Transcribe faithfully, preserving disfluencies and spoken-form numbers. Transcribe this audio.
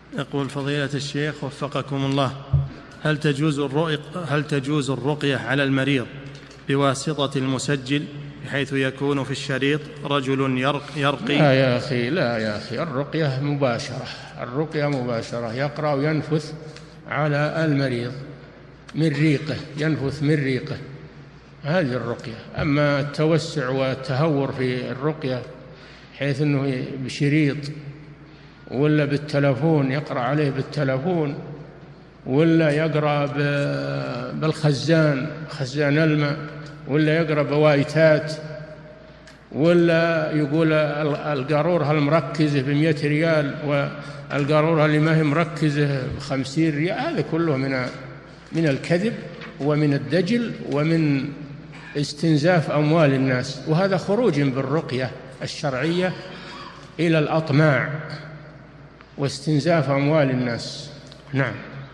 يقول فضيلة الشيخ وفقكم الله، هل تجوز الرقية, هل تجوز الرقية على المريض بواسطة المسجل بحيث يكون في الشريط رجل يرقي؟ لا يا أخي، لا يا أخي، الرقية مباشرة، الرقية مباشرة، يقرأ وينفث على المريض من ريقه، ينفث من ريقه، هذه الرقية. أما التوسع والتهور في الرقية حيث أنه بشريط ولا بالتلفون يقرأ عليه بالتلفون، ولا يقرأ بالخزان، خزان الماء، ولا يقرأ بوايتات، ولا يقول القارورة المركزة بمئة ريال والقارورة اللي ما هي مركزة بخمسين ريال، هذا كله من من الكذب ومن الدجل ومن استنزاف أموال الناس، وهذا خروج بالرقية الشرعية إلى الأطماع واستنزاف أموال الناس. نعم.